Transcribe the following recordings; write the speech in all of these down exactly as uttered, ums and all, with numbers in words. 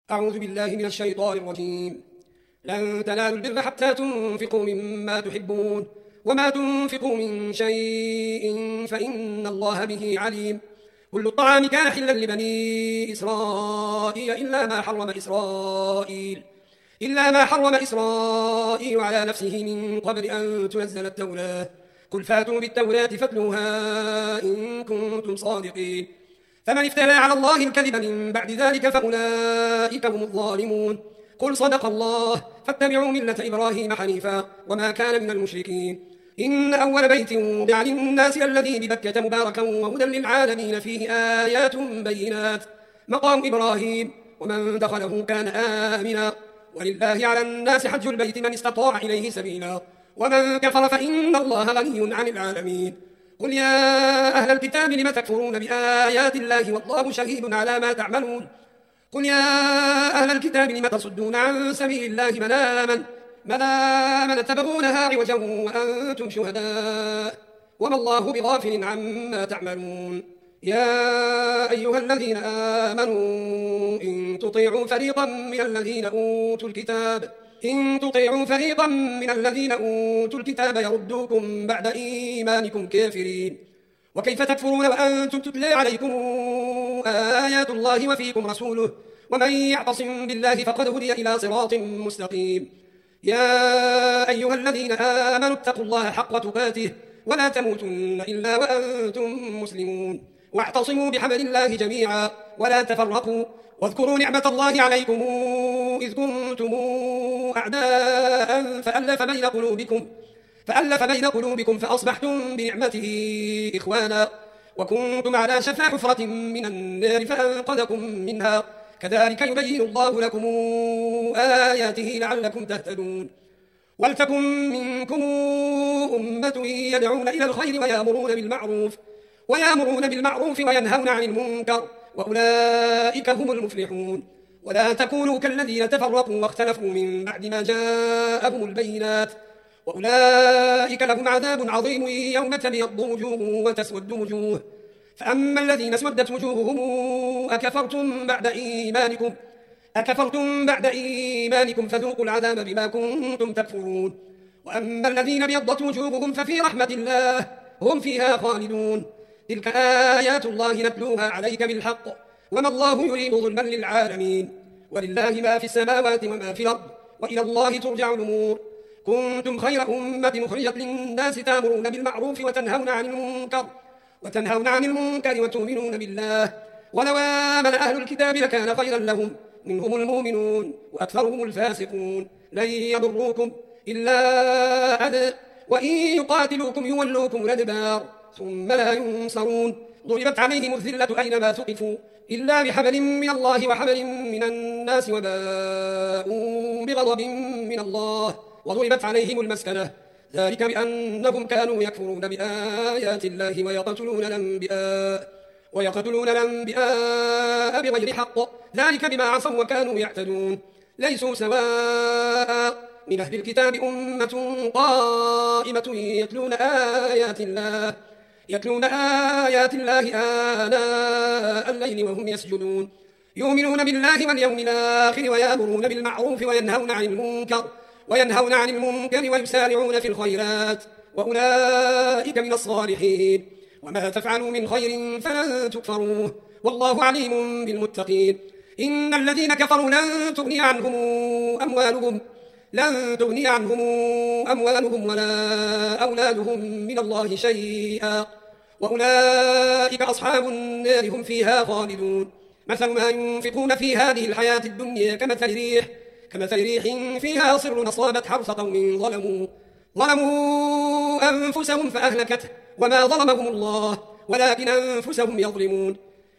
أعوذ بالله من الشيطان الرجيم. لن تنالوا البر حتى تنفقوا مما تحبون وما تنفقوا من شيء فإن الله به عليم. كل الطعام كان حلا لبني إسرائيل إلا ما حرم إسرائيل إلا ما حرم إسرائيل على نفسه من قبل أن تنزل التوراة. قل فاتوا بالتوراة فاتلوها إن كنتم صادقين. فمن افترى على الله الكذب من بعد ذلك فأولئك هم الظالمون. قل صدق الله فاتبعوا ملة إبراهيم حنيفا وما كان من المشركين. إن أول بيت وضع للناس الذي ببكة مباركا وهدى للعالمين فيه آيات بينات مقام إبراهيم ومن دخله كان آمنا. ولله على الناس حج البيت من استطاع إليه سبيلا ومن كفر فإن الله غني عن العالمين. قل يا أهل الكتاب لم تكفرون بآيات الله والله شهيد على ما تعملون. قل يا أهل الكتاب لم تصدون عن سبيل الله من آمن من آمن تبغونها عوجا وأنتم شهداء وما الله بغافل عما تعملون. يا أيها الذين آمنوا إن تطيعوا فريقا من الذين أوتوا الكتاب إن تطيعوا فريقا من الذين أوتوا الكتاب يردوكم بعد إيمانكم كافرين. وكيف تكفرون وأنتم تتلى عليكم آيات الله وفيكم رسوله ومن يعتصم بالله فقد هدي إلى صراط مستقيم. يا أيها الذين آمنوا اتقوا الله حق تقاته ولا تموتن إلا وأنتم مسلمون. واعتصموا بحبل الله جميعا ولا تفرقوا واذكروا نعمة الله عليكم إذ كنتم أعداء فألف بين قلوبكم فألف بين قلوبكم فأصبحتم بنعمته إخوانا وكنتم على شفا حفرة من النار فأنقذكم منها. كذلك يبين الله لكم آياته لعلكم تهتدون. ولتكن منكم أمة يدعون إلى الخير ويأمرون بالمعروف ويأمرون بالمعروف وينهون عن المنكر وأولئك هم المفلحون. ولا تكونوا كالذين تفرقوا واختلفوا من بعد ما جاءهم البينات وأولئك لهم عذاب عظيم يوم تبيض وجوه وتسود وجوه. فأما الذين اسودت وجوههم أكفرتم بعد إيمانكم أكفرتم بعد إيمانكم فذوقوا العذاب بما كنتم تكفرون. وأما الذين ابيضت وجوههم ففي رحمة الله هم فيها خالدون. تلك آيات الله نتلوها عليك بالحق وما الله يريد ظلما للعالمين. ولله ما في السماوات وما في الأرض وإلى الله ترجع الأمور. كنتم خير أمة أخرجت للناس تأمرون بالمعروف وتنهون عن المنكر وتنهون عن المنكر وتؤمنون بالله. ولو آمن أهل الكتاب لكان خيرا لهم منهم المؤمنون وأكثرهم الفاسقون. لن يضروكم إلا أذى وإن يقاتلوكم يولوكم الأدبار ثم لا ينصرون. ضربت عليهم الذلة أينما ثقفوا إلا بحبل من الله وحبل من الناس وباءوا بغضب من الله وضربت عليهم المسكنة ذلك بأنهم كانوا يكفرون بآيات الله ويقتلون الأنبياء ويقتلون الأنبياء بغير حق ذلك بما عصوا وكانوا يعتدون. ليسوا سواء من أهل الكتاب أمة قائمة يتلون آيات الله يتلون آيات الله آناء الليل وهم يسجدون. يؤمنون بالله واليوم الآخر ويأمرون بالمعروف وينهون عن المنكر وينهون عن المنكر ويسارعون في الخيرات وأولئك من الصالحين. وما تفعلوا من خير فلن تكفروه والله عليم بالمتقين. إن الذين كفروا لن تغني عنهم أموالهم لن تغني عنهم أموالهم ولا أولادهم من الله شيئا وأولئك أصحاب النار هم فيها خالدون. مثل ما ينفقون في هذه الحياة الدنيا كمثل ريح كمثل ريح فيها صر أصابت حرث قوم ظلموا ظلموا أنفسهم فأهلكته وما ظلمهم الله ولكن أنفسهم يظلمون.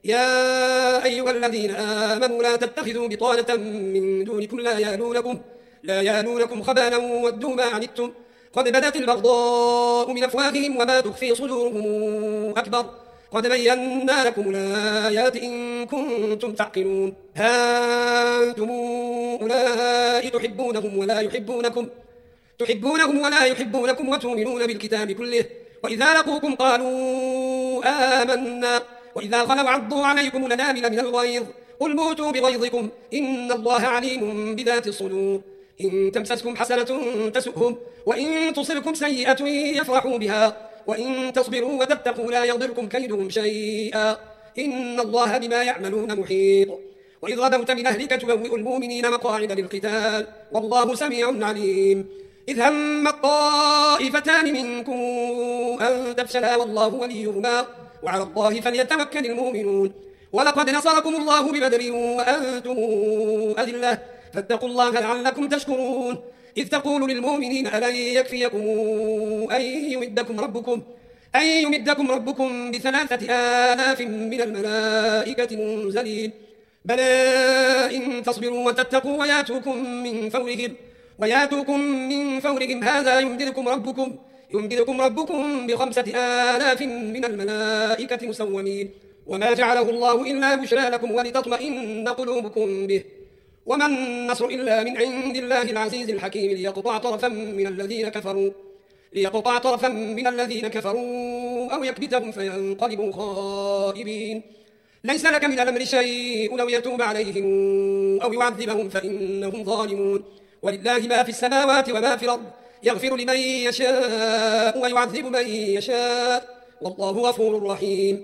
يا أيها الذين آمنوا لا تتخذوا بطانة من دونكم لا يالونكم لا يالونكم خبالا ودوا ما عنتم قد بدت البغضاء من أفواههم وما تخفي صدورهم أكبر قد بينا لكم الآيات إن كنتم تعقلون. ها أنتم أولئك تحبونهم ولا يحبونكم تحبونهم ولا يحبونكم وتؤمنون بالكتاب كله وإذا لقوكم قالوا آمنا وإذا خلوا عضوا عليكم الأنامل من الغيظ قل موتوا بغيظكم إن الله عليم بذات الصدور إن تمسسكم حسنة تسؤهم وإن تصبكم سيئة يفرحوا بها وإن تصبروا وتتقوا لا يضركم كيدهم شيئا إن الله بما يعملون محيط وإذ غدوت من أهلك تبوئ المؤمنين مقاعد للقتال والله سميع عليم إذ هم الطائفتان منكم أن تفشلا والله وليهما وعلى الله فليتوكل المؤمنون ولقد نصركم الله ببدر وأنتم أذلة فاتقوا الله لعلكم تشكرون إذ تقول للمؤمنين ألن يكفيكم أن يمدكم ربكم أن يمدكم ربكم بثلاثة آلاف من الملائكة منزلين بلى إن تصبروا وتتقوا وياتوكم من فورهم وياتوكم من فورهم هذا يمددكم ربكم يمددكم ربكم بخمسة آلاف من الملائكة مسومين وما جعله الله إلا بشرى لكم ولتطمئن قلوبكم به وما النصر إلا من عند الله العزيز الحكيم ليقطع طرفا من الذين كفروا ليقطع طرفا من الذين كفروا أو يكبتهم فينقلبوا خائبين ليس لك من الأمر شيء أو يتوب عليهم أو يعذبهم فإنهم ظالمون ولله ما في السماوات وما في الأرض يغفر لمن يشاء ويعذب من يشاء والله غفور رحيم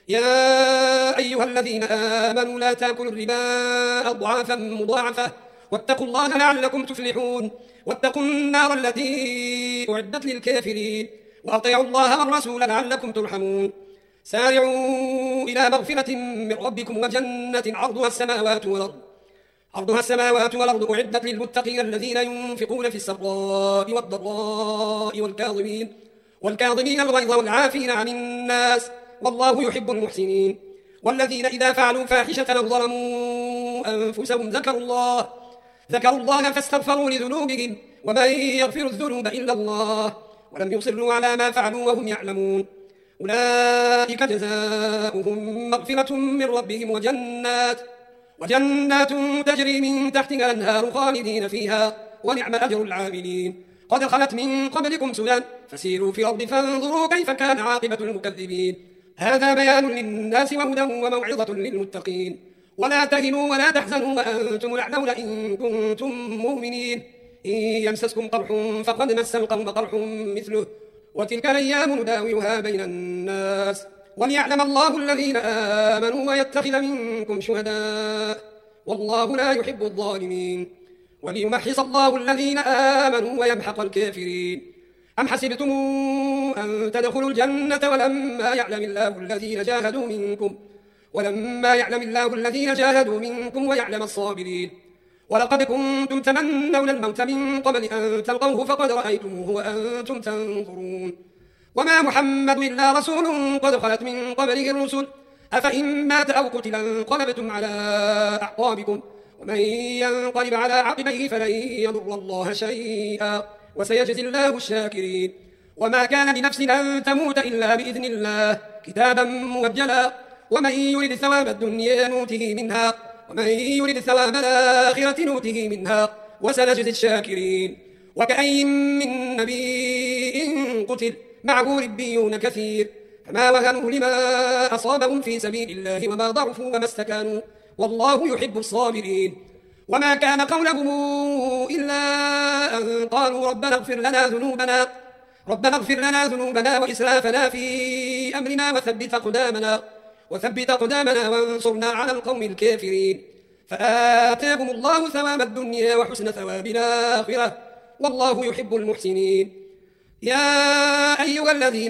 يا أيها الذين آمنوا لا تأكلوا الربا أضعافا مضاعفة واتقوا الله لعلكم تفلحون واتقوا النار التي أعدت للكافرين وأطيعوا الله والرسول لعلكم ترحمون سارعوا إلى مغفرة من ربكم وجنة عرضها السماوات والأرض عرضها السماوات والأرض أعدت للمتقين الذين ينفقون في السراء والضراء والكاظمين والكاظمين الغيظ والعافين عن الناس والله يحب المحسنين والذين إذا فعلوا فاحشة أو ظلموا أنفسهم ذكروا الله ذكروا الله فاستغفروا لذنوبهم ومن يغفر الذنوب إلا الله ولم يصروا على ما فعلوا وهم يعلمون أولئك جزاؤهم مغفرة من ربهم وجنات وجنات تجري من تحتها الأنهار خالدين فيها ونعم أجر العاملين قد خلت من قبلكم سنن فسيروا في الأرض فانظروا كيف كان عاقبة المكذبين هذا بيان للناس وهدى وموعظة للمتقين ولا تهنوا ولا تحزنوا وأنتم الأعلون إن كنتم مؤمنين إن يمسسكم قرح فقد مس القوم قرح مثله وتلك الأيام نداولها بين الناس وليعلم الله الذين آمنوا ويتخذ منكم شهداء والله لا يحب الظالمين وليمحص الله الذين آمنوا ويمحق الكافرين أم حسبتم أن تدخلوا الجنة ولما يعلم الله الذين جاهدوا منكم ولما يعلم الله الذين جاهدوا منكم ويعلم الصابرين ولقد كنتم تمنون الموت من قبل أن تلقوه فقد رأيتموه وأنتم تنظرون وما محمد إلا رسول قد خلت من قبله الرسل أفإن مات أو قتل انقلبتم على أعقابكم ومن ينقلب على عقبيه فلن يضر الله شيئا وسيجزي الله الشاكرين وما كان لنفس أن تموت إلا بإذن الله كتابا مؤجلا ومن يرد ثواب الدنيا نوته منها ومن يرد ثواب الآخرة نوته منها وسنجزي الشاكرين وكأي من نبي قتل معه ربيون كثير فما وهنوا لما أصابهم في سبيل الله وما ضعفوا وما استكانوا والله يحب الصابرين وما كان قولهم إلا أن قالوا ربنا اغفر لنا ذنوبنا ربنا اغفر لنا ذنوبنا وإسرافنا في أمرنا وثبت أقدامنا وثبت أقدامنا وانصرنا على القوم الكافرين فآتاهم الله ثواب الدنيا وحسن ثواب الآخرة والله يحب المحسنين يا أيها الذين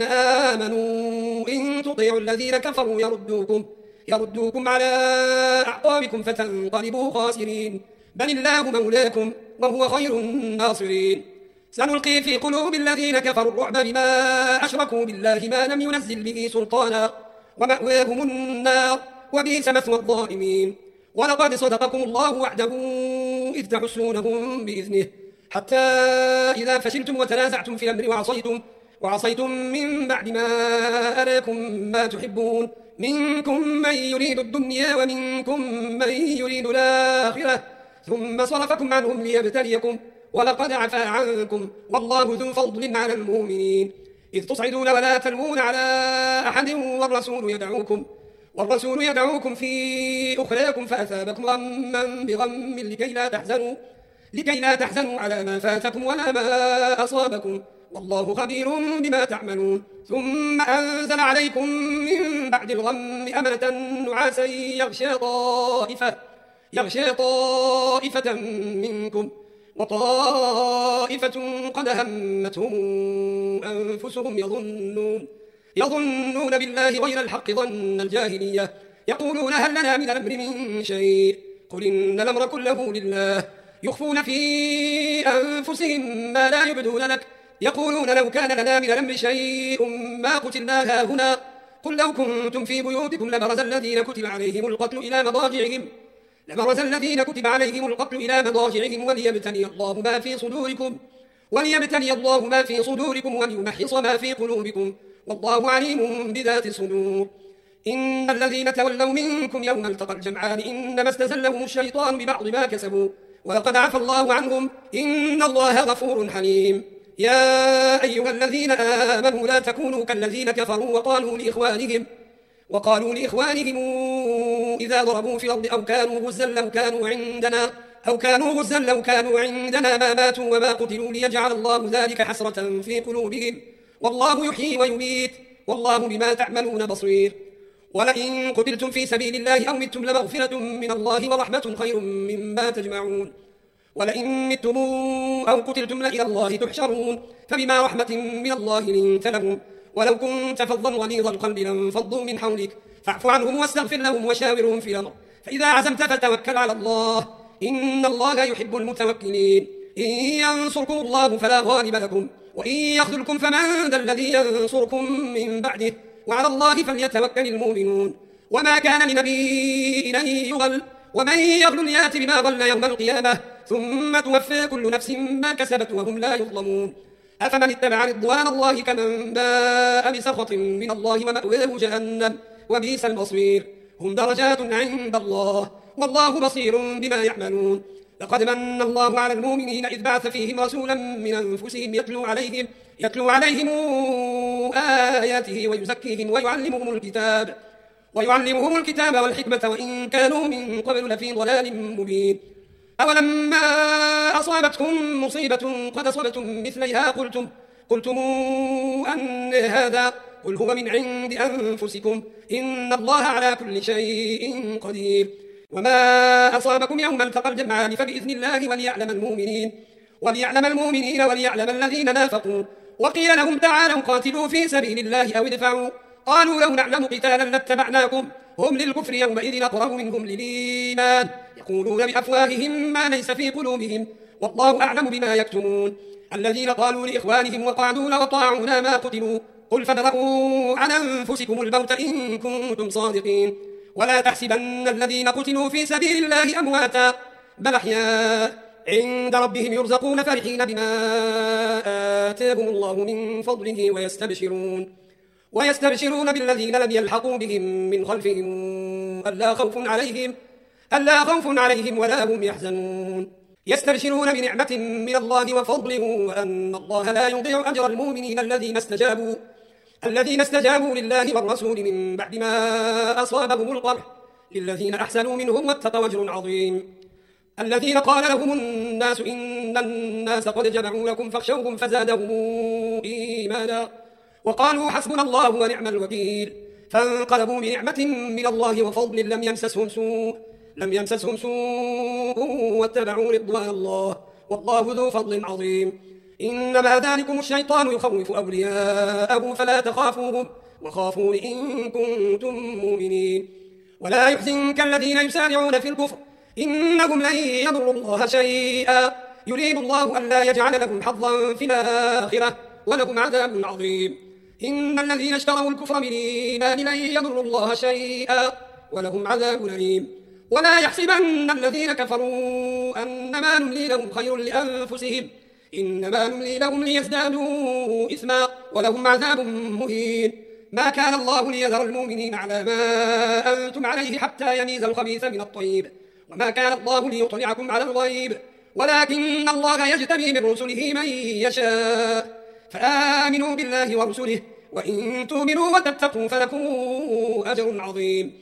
آمنوا إن تطيعوا الذين كفروا يردوكم يردوكم على أعقابكم فتنقلبوا خاسرين بل الله مولاكم وهو خير الناصرين سنلقي في قلوب الذين كفروا الرعب بما أشركوا بالله ما لم ينزل به سلطانا ومأواهم النار وبئس مثوى الظالمين ولقد صدقكم الله وعده إذ تحسونهم بإذنه حتى إذا فشلتم وتنازعتم في الأمر وعصيتم وعصيتم من بعد ما أراكم ما تحبون منكم من يريد الدنيا ومنكم من يريد الآخرة ثم صرفكم عنهم ليبتليكم ولقد عفا عنكم والله ذو فضل على المؤمنين إذ تصعدون ولا تلوون على أحد والرسول يدعوكم والرسول يدعوكم في أخراكم فأثابكم غما بغم لكي لا تحزنوا لكي لا تحزنوا على ما فاتكم ولا ما أصابكم والله خبير بما تعملون. ثم أنزل عليكم من بعد الغم أمنة نعاسا يغشى طائفة يغشى طائفة منكم وطائفة قد همتهم أنفسهم يظنون يظنون بالله غير الحق ظن الجاهلية يقولون هل لنا من الأمر من شيء قل إن الأمر كله لله يخفون في أنفسهم ما لا يبدون لك يقولون لو كان لنا من الأمر شيء ما قتلنا هاهنا قل لو كنتم في بيوتكم لبرز الذين كتب عليهم القتل إلى مضاجعهم لبرز الذين كتب عليهم القتل إلى مضاجعهم وليبتلي الله ما في صدوركم وليبتلي الله ما في صدوركم وليمحص ما في قلوبكم والله عليم بذات الصدور. إن الذين تولوا منكم يوم التقى الجمعان إنما استزلهم الشيطان ببعض ما كسبوا ولقد عفى الله عنهم إن الله غفور حليم. يا أيها الذين آمنوا لا تكونوا كالذين كفروا وقالوا لإخوانهم وقالوا لإخوانهم إذا ضربوا في الأرض أو كانوا غزا لو كانوا عندنا أو كانوا غزا لو كانوا عندنا ما ماتوا وما قتلوا ليجعل الله ذلك حسرة في قلوبهم والله يحيي ويميت والله بما تعملون بصير. ولئن قتلتم في سبيل الله أو متم لمغفرة من الله ورحمة خير مما تجمعون. ولئن متم أو قتلتم لإلى الله تحشرون فبما رحمة من الله لنت لهم ولو كنت فظا غليظ القلب لانفضوا من حولك فاعف عنهم واستغفر لهم وشاورهم في الأمر فإذا عزمت فتوكل على الله إن الله يحب المتوكلين. إن ينصركم الله فلا غالب لكم وإن يخذلكم فمن ذا الذي ينصركم من بعده وعلى الله فليتوكل المؤمنون. وما كان لنبي أن يغل ومن يغل يأت بما غل يوم القيامة ثم توفى كل نفس ما كسبت وهم لا يظلمون. أفمن اتبع رضوان الله كمن باء بسخط من الله ومأواه جهنم وبئس المصير. هم درجات عند الله والله بصير بما يعملون. لقد من الله على المؤمنين إذ بعث فيهم رسولا من أنفسهم يتلو عليهم يتلو عليهم آياته ويزكيهم ويعلمهم الكتاب ويعلمهم الكتاب والحكمة وإن كانوا من قبل لفي ضلال مبين. أولما أصابتكم مصيبة قد أصبتم مثليها قلتم قلتم أن هذا قل هو من عند أنفسكم إن الله على كل شيء قدير. وما أصابكم يوم التقى الجمعان فبإذن الله وليعلم المؤمنين وليعلم المؤمنين وليعلم الذين نافقوا. وقيل لهم تعالوا قاتلوا في سبيل الله أو ادفعوا قالوا لو نعلم قتالا لاتبعناكم هم للكفر يومئذ أقرب منهم للإيمان يقولون بأفواههم ما ليس في قلوبهم والله أعلم بما يكتمون. الذين قالوا لإخوانهم وقعدوا لو طاعونا ما قتلوا قل فادرءوا عن أنفسكم الموت إن كنتم صادقين ولا تحسبن الذين قتلوا في سبيل الله أمواتا بل أحياء عند ربهم يرزقون فرحين بما آتاهم الله من فضله ويستبشرون ويستبشرون بالذين لم يلحقوا بهم من خلفهم ألا خوف عليهم ألا خوف عليهم ولا هم يحزنون. يستبشرون بنعمة من الله وفضله وأن الله لا يضيع أجر المؤمنين الذين استجابوا الذين استجابوا لله والرسول من بعد ما أصابهم القرح للذين أحسنوا منهم واتقوا أجر عظيم. الذين قال لهم الناس إن الناس قد جمعوا لكم فاخشوهم فزادهم إيمانا وقالوا حسبنا الله ونعم الوكيل فانقلبوا بنعمة من الله وفضل لم يمسسهم سوء لم يمسسهم سوء واتبعوا رضوان الله والله ذو فضل عظيم. إنما ذلكم الشيطان يخوف أولياءه فلا تخافوهم وخافون إن كنتم مؤمنين. ولا يحزنك الذين يسارعون في الكفر إنهم لن يضروا الله شيئا يريد الله أن لا يجعل لهم حظا في الآخرة ولهم عذاب عظيم. إن الذين اشتروا الكفر من الإيمان لن يضروا الله شيئا ولهم عذاب أليم. ولا يحسبن الذين كفروا أنما نملي لهم خير لأنفسهم إنما نملي لهم ليزدادوا إثما ولهم عذاب مهين. ما كان الله ليذر المؤمنين على ما أنتم عليه حتى يميز الخبيث من الطيب وما كان الله ليطلعكم على الغيب ولكن الله يجتبي من رسله من يشاء فآمنوا بالله ورسله وإن تؤمنوا وتتقوا فلكم أجر عظيم.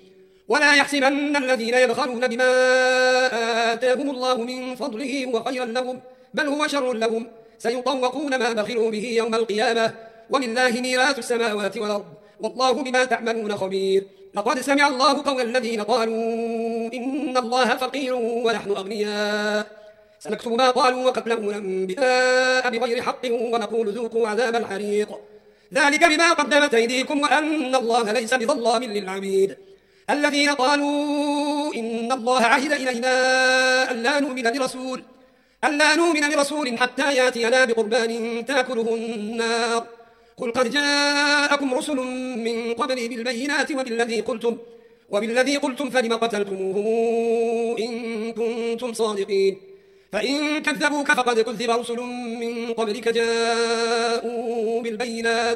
ولا يحسبن الذين يبخلون بما آتاهم الله من فضله هو خيرا لهم بل هو شر لهم سيطوقون ما بخلوا به يوم القيامة ولله ميراث السماوات والأرض والله بما تعملون خبير. لقد سمع الله قول الذين قالوا إن الله فقير ونحن أغنياء سنكتب ما قالوا وقتلهم الأنبياء بغير حق ونقول ذوقوا عذاب الحريق ذلك بما قدمت أيديكم وأن الله ليس بظلام للعبيد. الذين قالوا إن الله عهد إلينا ألا نؤمن لرسول ألا نؤمن لرسول حتى يأتينا بقربان تأكله النار قل قد جاءكم رسل من قبلي بالبينات وبالذي قلتم وبالذي قلتم فلم قتلتموهم إن كنتم صادقين فإن كذبوك فقد كذب رسل من قبلك جاءوا بالبينات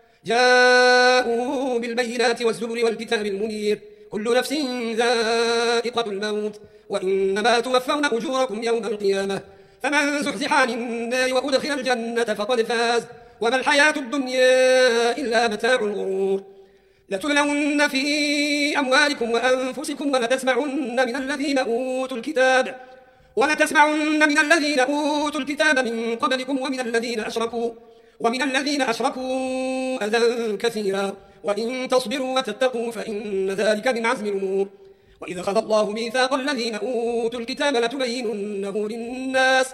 جاءوا بالبينات والزبر والكتاب المنير كل نفس ذائقة الموت وإنما توفون أجوركم يوم القيامة فمن زحزح عن النار وأدخل الجنة فقد فاز وما الحياة الدنيا إلا متاع الغرور. لتبلون في أموالكم وأنفسكم ولتسمعن من الذين أوتوا الكتاب ولتسمعن من الذين أوتوا الكتاب من قبلكم ومن الذين أشركوا ومن الذين أشركوا أذى كثيرا وإن تصبروا وتتقوا فإن ذلك من عزم الأمور. وإذا أخذ الله ميثاق الذين أوتوا الكتاب لتبيننه للناس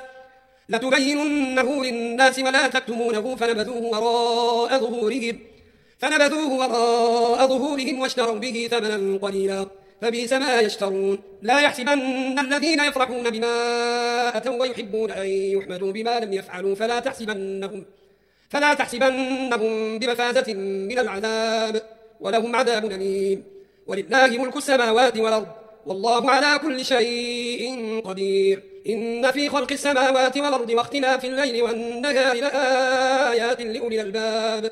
لتبيننه للناس ولا تكتمونه فنبذوه وراء ظهورهم فنبذوه وراء ظهورهم واشتروا به ثمنا قليلا فبئس ما يشترون. لا يحسبن الذين يفرحون بما أتوا ويحبون أن يحمدوا بما لم يفعلوا فلا تحسبنهم فلا تحسبنهم بمفازة من العذاب ولهم عذاب أليم. ولله ملك السماوات والأرض والله على كل شيء قدير. إن في خلق السماوات والأرض واختلاف الليل والنهار لآيات لأولي الألباب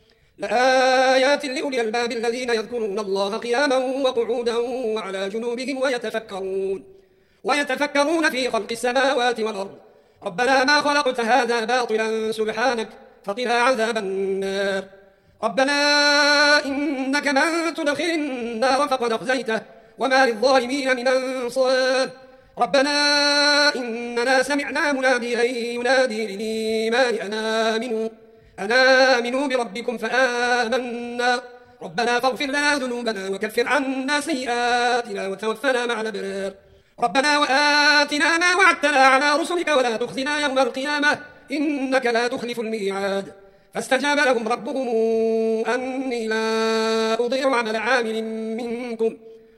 لآيات لأولي الألباب الذين يذكرون الله قياما وقعودا وعلى جنوبهم ويتفكرون ويتفكرون في خلق السماوات والأرض ربنا ما خلقت هذا باطلا سبحانك فقنا عذاب النار. ربنا إنك من تدخل النار فقد أخزيته وما للظالمين من أنصار. ربنا إننا سمعنا مناديا ينادي للإيمان أن آمنوا أن آمنوا بربكم فآمنا ربنا فاغفر لنا ذنوبنا وكفر عنا سيئاتنا وتوفنا مع الأبرار. ربنا وآتنا ما وعدتنا على رسلك ولا تخزنا يوم القيامة إنك لا تخلف الميعاد. فاستجاب لهم ربهم أني لا أضيع عمل عامل منكم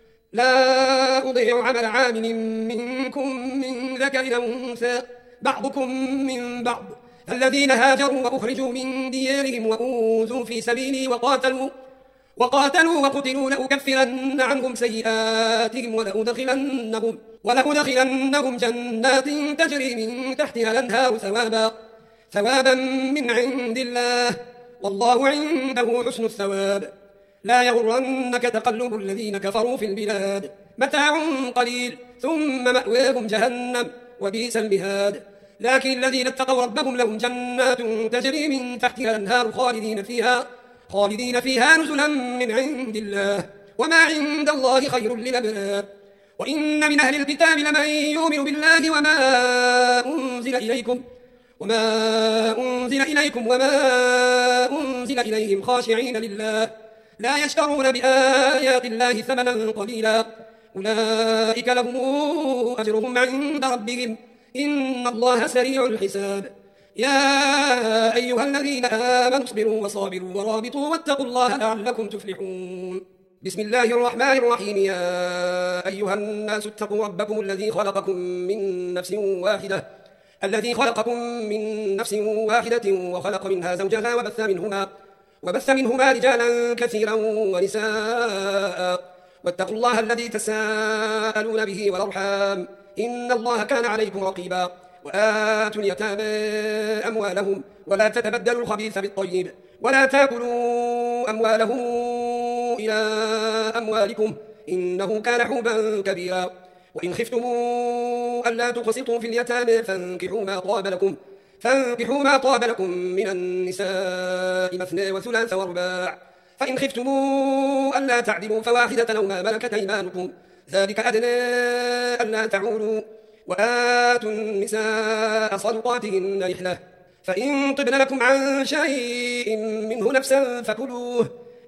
لا أضيع عمل عامل منكم من ذكر أو أنثى بعضكم من بعض الذين هاجروا وأخرجوا من ديارهم وأوذوا في سبيلي وقاتلوا وقاتلوا وقتلوا لأكفرن عنهم سيئاتهم ولأدخلنهم, ولأدخلنهم جنات تجري من تحتها الأنهار ثوابا ثوابا من عند الله والله عنده حسن الثواب. لا يغرنك تقلب الذين كفروا في البلاد متاع قليل ثم مأواهم جهنم وبئس المهاد. لكن الذين اتقوا ربهم لهم جنات تجري من تحتها الأنهار خالدين فيها خالدين فيها نزلا من عند الله وما عند الله خير للأبرار. وإن من أهل الكتاب لمن يؤمن بالله وما أنزل إليكم وما أنزل إليكم وما أنزل إليهم خاشعين لله لا يشترون بآيات الله ثمنا قليلا أولئك لهم أجرهم عند ربهم إن الله سريع الحساب. يا أيها الذين آمنوا اصبروا وصابروا ورابطوا واتقوا الله لعلكم تفلحون. بسم الله الرحمن الرحيم. يا أيها الناس اتقوا ربكم الذي خلقكم من نفس واحدة الذي خلقكم من نفس واحدة وخلق منها زوجها وبث منهما وبث منهما رجالا كثيرا ونساء واتقوا الله الذي تساءلون به والأرحام إن الله كان عليكم رقيبا. وآتوا اليتامى أموالهم ولا تتبدلوا الخبيث بالطيب ولا تأكلوا أموالهم إلى أموالكم إنه كان حوبا كبيرا. وإن خفتم ألا تقسطوا في اليتامى فانكحوا ما طاب لكم فانكحوا ما طاب لكم من النساء مثنى وثلاث ورباع فإن خفتم ألا تعدلوا فواحدة أو ما ملكت أيمانكم ذلك أدنى ألا تعولوا وآتوا النساء صدقاتهن نحلة فإن طبن لكم عن شيء منه نفسا فكلوه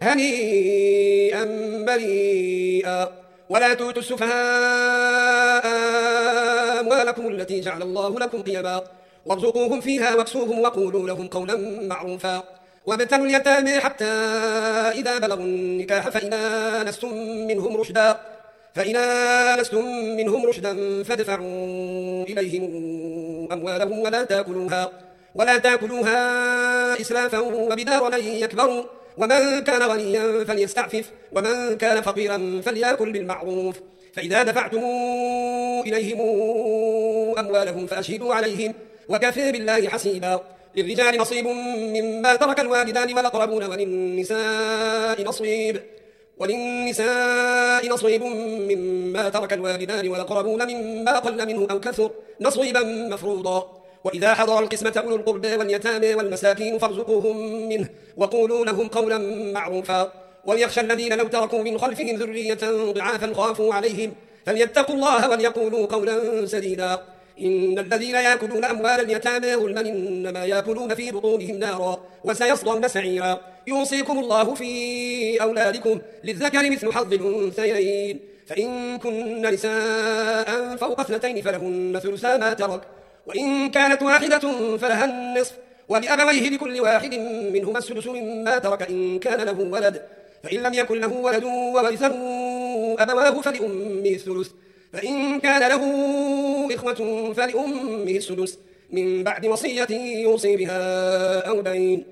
هنيئا مريئا ولا تؤتوا السفهاء أموالكم التي جعل الله لكم قيما وارزقوهم فيها واكسوهم وقولوا لهم قولا معروفا وابتلوا اليتامى حتى إذا بلغوا النكاح فإن آنستم منهم رشدا فإن آنستم منهم رشدا فادفعوا إليهم أموالهم ولا تأكلوها ولا تأكلوها إسرافا وبدارا أن يكبروا ومن كان غنيا فليستعفف ومن كان فقيرا فليأكل بالمعروف فإذا دفعتم إليهم أموالهم فأشهدوا عليهم وكفى بالله حسيبا للرجال نصيب مما ترك الوالدان والأقربون وللنساء نصيب وللنساء نصيب مما ترك الوالدان والأقربون مما قل منه أو كثر نصيبا مفروضا وإذا حضر القسمة أولو القربى واليتامى والمساكين فارزقوهم منه وقولوا لهم قولا معروفا وليخشى الذين لو تركوا من خلفهم ذرية ضعافا خافوا عليهم فليتقوا الله وليقولوا قولا سديدا إن الذين يأكلون أموال اليتامى ظلما إنما يأكلون في بطونهم نارا وسيصلون سعيرا يوصيكم الله في أولادكم للذكر مثل حظ الأنثيين فإن كن نساء فوق اثنتين فلهن ثلثا ما ترك وإن كانت واحدة فلها النصف ولأبويه لكل واحد منهما السدس مما ترك إن كان له ولد فإن لم يكن له ولد وورثه أبواه فلأمه الثلث فإن كان له إخوة فلأمه السدس من بعد وصية يوصي بها أو دين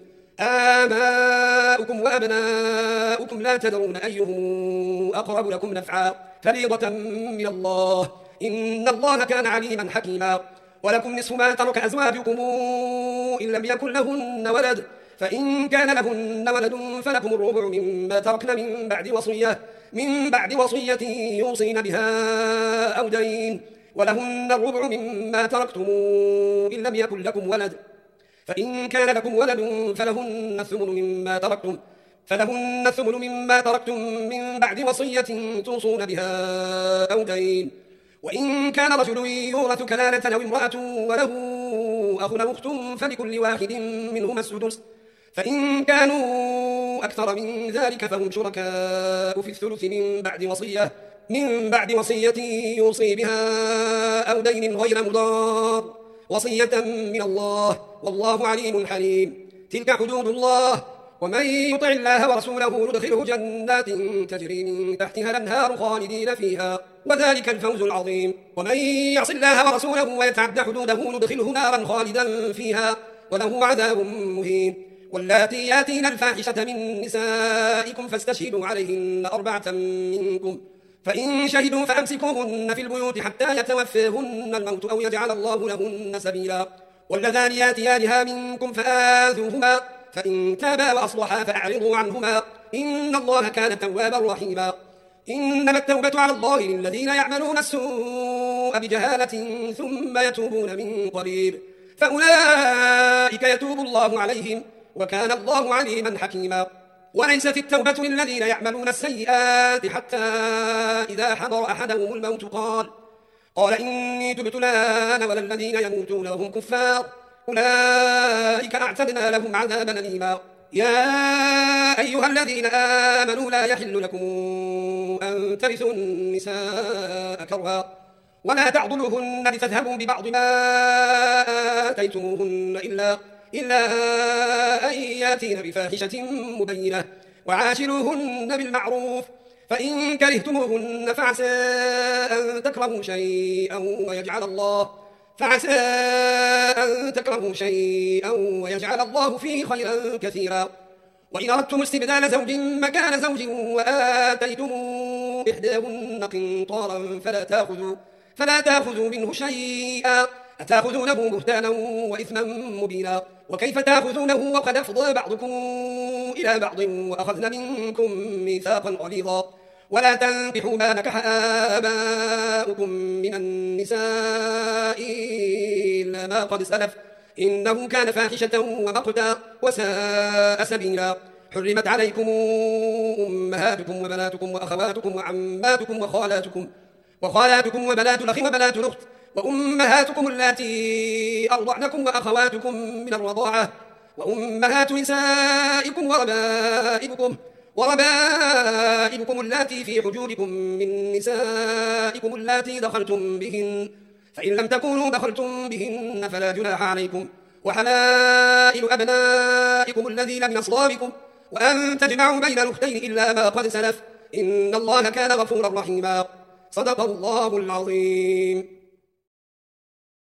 آباؤكم وأبناؤكم لا تدرون أيهم أقرب لكم نفعا فريضة من الله إن الله كان عليما حكيما ولكم نصف ما ترك أزواجكم إن لم يكن لهن ولد فإن كان لهن ولد فلكم الربع مما تركن من بعد وصية من بعد وصية يوصين بها أو دين ولهن الربع مما تركتم إن لم يكن لكم ولد فإن كان لكم ولد فلهن الثمن مما تركتم فلهن الثمن مما تركتم من بعد وصية توصون بها أو دين وإن كان رجل يورث كلالة أو امرأة وله أخ أو أخت فلكل واحد منهما السدس فإن كانوا أكثر من ذلك فهم شركاء في الثلث من بعد وصية من بعد وصية يوصي بها أو دين غير مضار وصية من الله والله عليم حليم تلك حدود الله ومن يطع الله ورسوله ندخله جنات تجري من تحتها الأنهار خالدين فيها وذلك الفوز العظيم ومن يعص الله ورسوله ويتعد حدوده ندخله نارا خالدا فيها وله عذاب مهين واللاتي ياتين الفاحشة من نسائكم فاستشهدوا عليهن أربعة منكم فإن شهدوا فأمسكوهن في البيوت حتى يتوفاهن الموت أو يجعل الله لهن سبيلا واللذان ياتيانها منكم فآذوهما فإن تابا وأصلحا فأعرضوا عنهما إن الله كان توابا رحيما إنما التوبة على الله للذين يعملون السوء بجهالة ثم يتوبون من قريب فأولئك يتوب الله عليهم وكان الله عليما حكيما وليست التوبة للذين يعملون السيئات حتى إذا حضر أحدهم الموت قال قال إني تبت الآن ولا الذين يموتون وهم كفار أولئك أعتدنا لهم عذابا أليما يا أيها الذين آمنوا لا يحل لكم أن ترثوا النساء كرها ولا تعضلوهن لتذهبوا ببعض ما آتيتموهن إلا, إلا أن ياتين بفاحشة مبينة وعاشروهن بالمعروف فإن كرهتموهن فعسى أن تكرهوا شيئا ويجعل الله فعسى أن تكرهوا شيئا ويجعل الله فيه خيرا كثيرا وإن أردتم استبدال زوج مكان زوج وآتيتم إحداهن قنطارا فلا تأخذوا, فلا تأخذوا منه شيئا أتأخذونه بهتانا وإثما مبينا وكيف تأخذونه وقد أفضى بعضكم إلى بعض وأخذن منكم ميثاقا غليظا ولا تنكحوا ما نكح آباؤكم من النساء إلا ما قد سلف إنه كان فاحشة ومقتا وساء سبيلا حرمت عليكم أمهاتكم وبناتكم وأخواتكم وعماتكم وخالاتكم وخالاتكم وبنات الأخ وبنات الأخت وأمهاتكم اللاتي أرضعنكم وأخواتكم من الرضاعة وأمهات نسائكم وربائبكم وربائبكم اللاتي في حجوركم من نسائكم اللاتي دخلتم بهن فإن لم تكونوا دخلتم بهن فلا جناح عليكم وحلائل أبنائكم الذين من أصلابكم وأن تجمعوا بين الأختين إلا ما قد سلف إن الله كان غفورا رحيما صدق الله العظيم.